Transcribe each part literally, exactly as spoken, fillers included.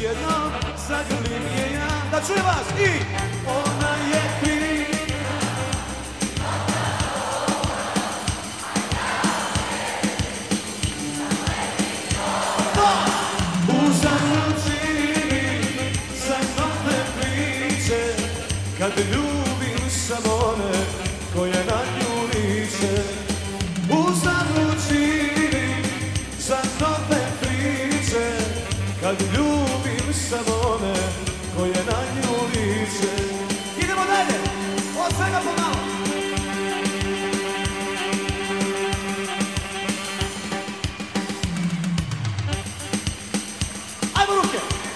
jednom zagrlim je ja. Da čujem vas i ona je kriva. Kad ljubim sam one koje na nju liče, uzalučim za nove priče. Kad ljubim sam one koje na nju liče. Idemo dalje, od svega pomalo. Ajmo ruke!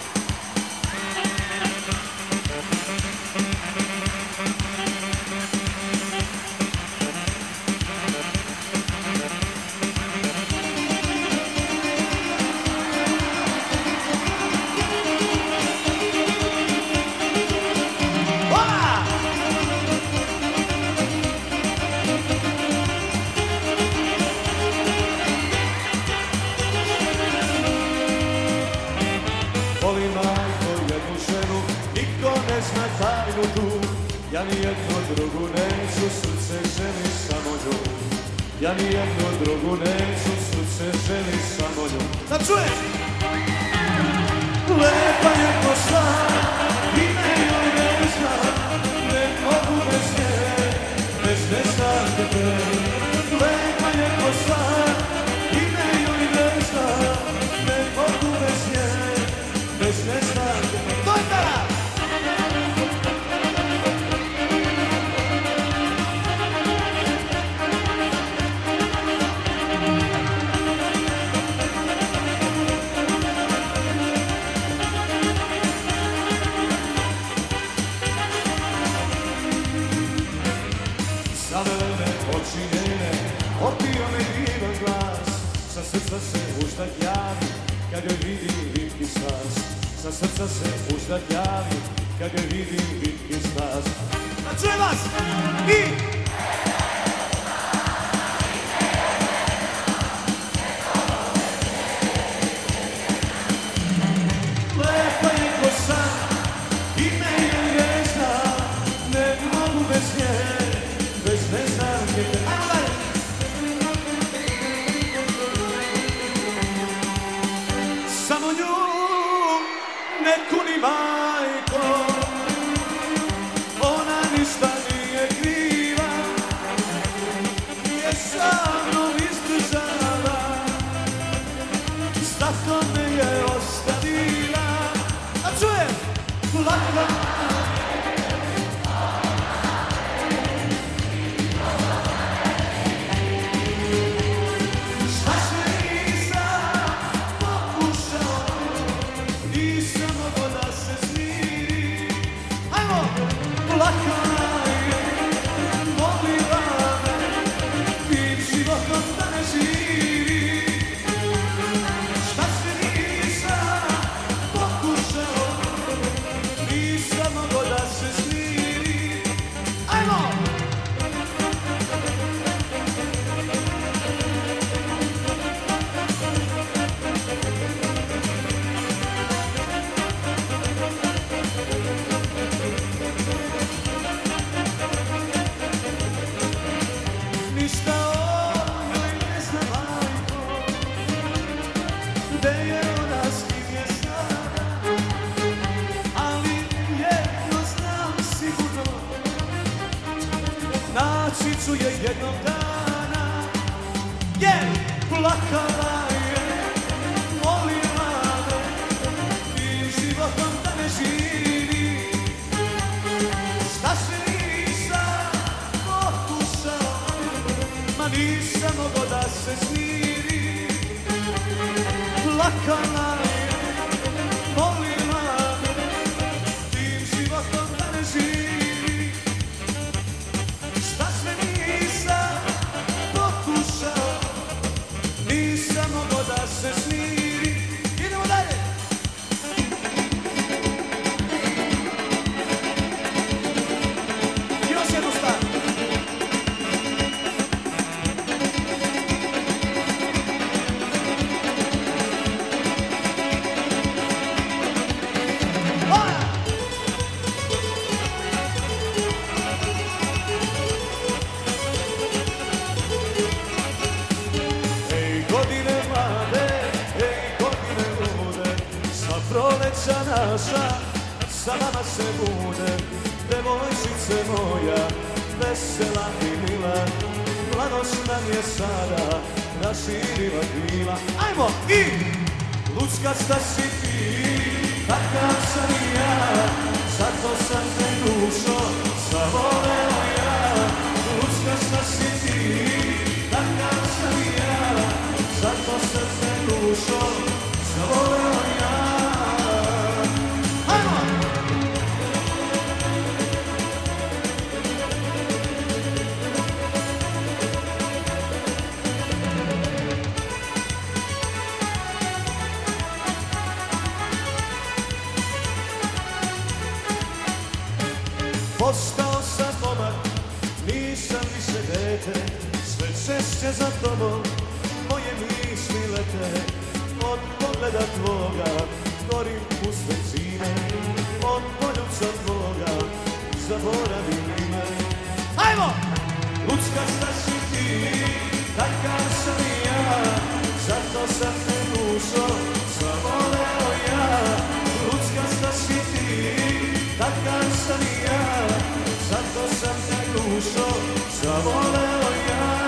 Volim majko jednu ženu, niko ne zna tajnu tu. Ja nijednu drugu neću, srce želi samo nju. Ja nijednu drugu neću, srce želi samo nju. Da čuješ! Lepa je ko san, ime joj ne znam, ne mogu bez nje, bez nestanke te. Lepa je ko san, ime joj ne znam, ne mogu bez nje, bez nestanke. To je tada! Zavele oči njene, opio me divan glas. Sa srca se uzdak javi, kad joj vidim vitki stas. Sa srca se uzdak javi, kad joj vidim vitki stas. Da čujem vas! I... Lepa je ko san, ime joj ne znam, ne mogu bez nje, bez neznanke te. Ajmo dalje! Samo nju ne kuni majko, ona ništa nije kriva, je sa mnom izdržava, zato me je ostavila. A čujem, lako. Naći ću je jednog dana, jer plakala je, molila me, tim životom da ne živi. Šta se nisam pokušao, ma nisam mogo da se smiri. Plakala je, molila me, tim životom da ne živi. Nisam mogo da se smiri. Idemo dalje. Još jednu stvar. naša, za nama se bude, devojčice moja, vesela i mila, mladost nam je sada raširila krila. Ajmo! I luckasta si ti, takav sam i ja, zato sam te dušo zavoleo ja. Luckasta si ti, takav sam i ja, zato sam te dušo zavoleo ja. Postao sam momak, nisam više dete, sve češće za tobom moje misli lete. Od pogleda tvoga gorim u svecine, od poljuca tvoga zaboravim ime. Ajmo! Luckasta si ti, takav sam i ja, zato sam te dušo zavoleo ja. Luckasta si ti, takav sam i ja, zato sam te dušo zavoleo ja.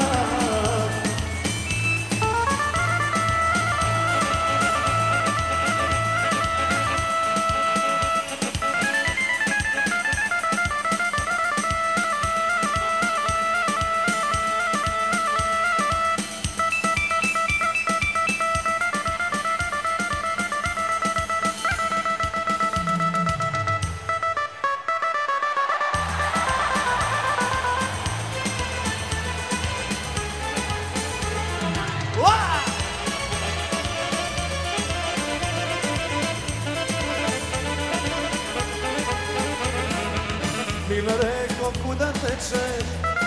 Mila reko, kuda tečeš,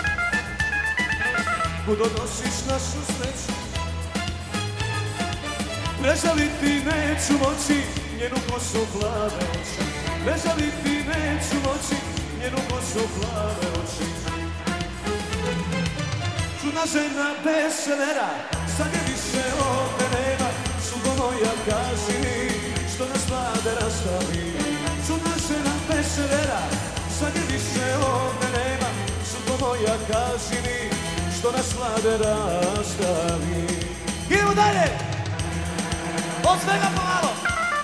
kuda nosiš našu sreću? Prežaliti neću moći njenu kosu plave oči, prežaliti neću moći njenu kosu plave oči. Čudna žena veselera, sad je više ovde nema, sugo moja kaži mi, što nas vlade rastavi. Čudna žena veselera, sad je više ovde nema, sugo moja kaži mi, što nas vlade rastavi. Idemo dalje! Od svega pomalo!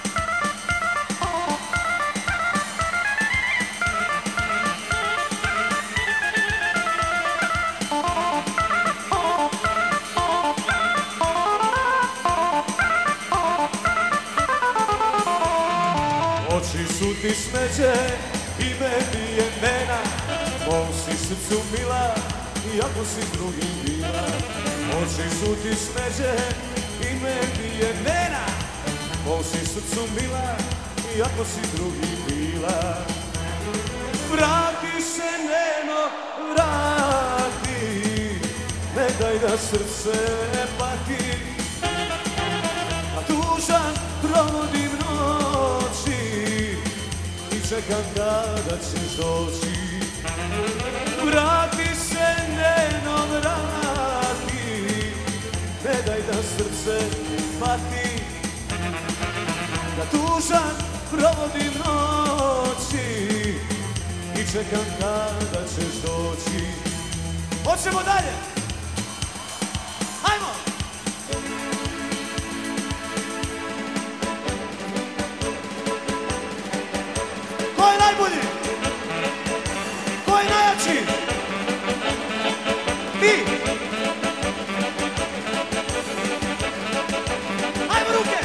Oči su ti smeđe, ime ti je Nena, mom si srcu mila, iako si s drugim bila. Oči su ti smeđe, ime ti je Nena, mom si srcu mila, iako si s drugim bila. Vrati se, Neno, vrati, ne daj da srce pati, a tužan provodim noći i čekam kada ćeš doći. Vrati se, Neno, vrati, ne daj da srce pati, da tužan provodim noći i čekam kada ćeš doći. Hoćemo dalje! Hajmo! Ko je najbolji? Ko je najjači? Ti! Hajmo ruke!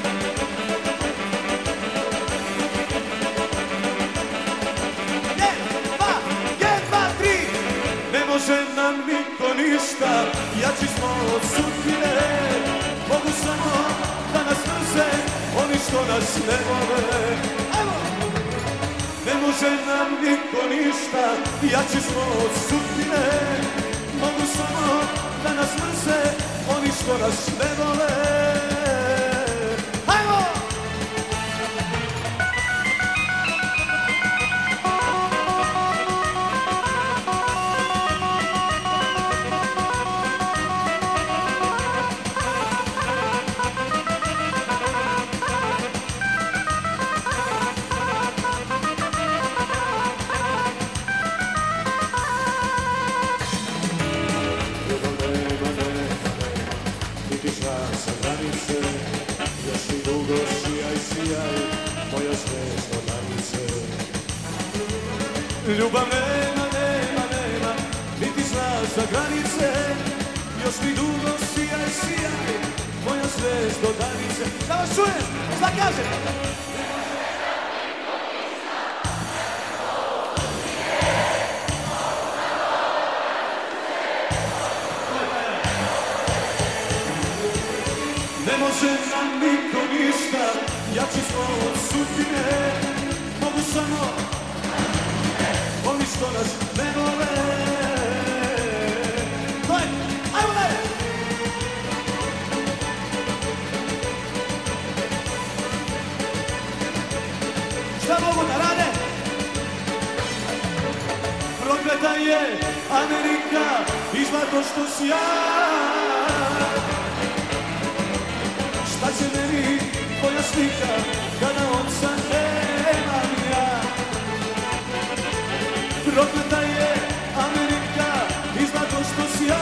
Jedan, dva, jedan, dva, tri! Ne može nam niko ništa, jači smo od sudbine. Mogu samo da nas mrze oni što nas ne vole. Ajmo! Ne može nam niko ništa, jači smo od sudbine. Mogu samo da nas mrze oni što nas ne vole. Hajmo! Ljubav nema, nema, nema, niti zna za granice. Još mi dugo sijaj, sijaj, moja zvezdo danice. Da vas čujem, šta kaže? Ne može nam niko ništa, jači smo od sudbine. Mogu samo oni što nas ne vole. Daj, ajmo dalje! Šta mogu da rade? Prokleta je Amerika, izvado što si ja. Šta će meni tvoja slika, kada oca nemam ja? Prokleta je Amerika, izlako što si ja.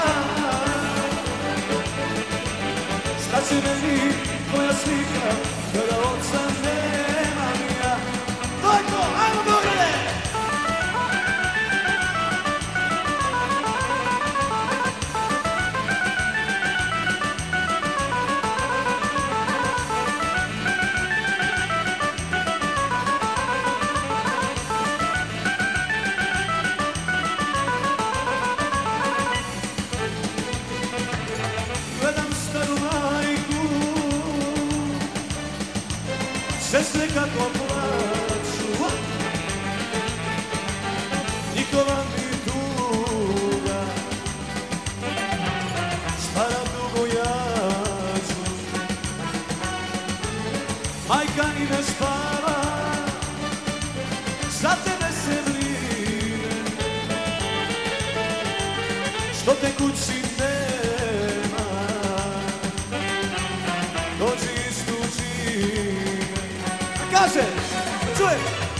Šta će meni tvoja slika, kada oca nemam ja? Dojko, ajmo Beograde! Sestre kako plaću, njihova mi tuga, stara dugo jaču. Majka ni ne spava, za tebe se brine, što te kući nema, dođi istuđi. Kaže, čujem!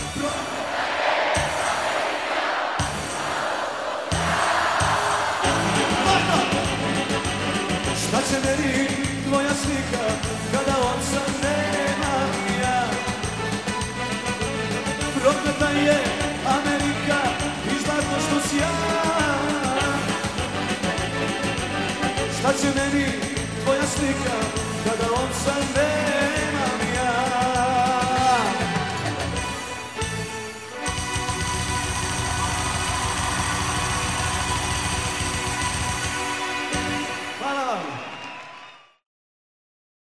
Šta će meni tvoja slika, kada oca nemam ja? Prokleta je Amerika, izlako što si ja. Šta će meni tvoja slika, kada oca nemam ja?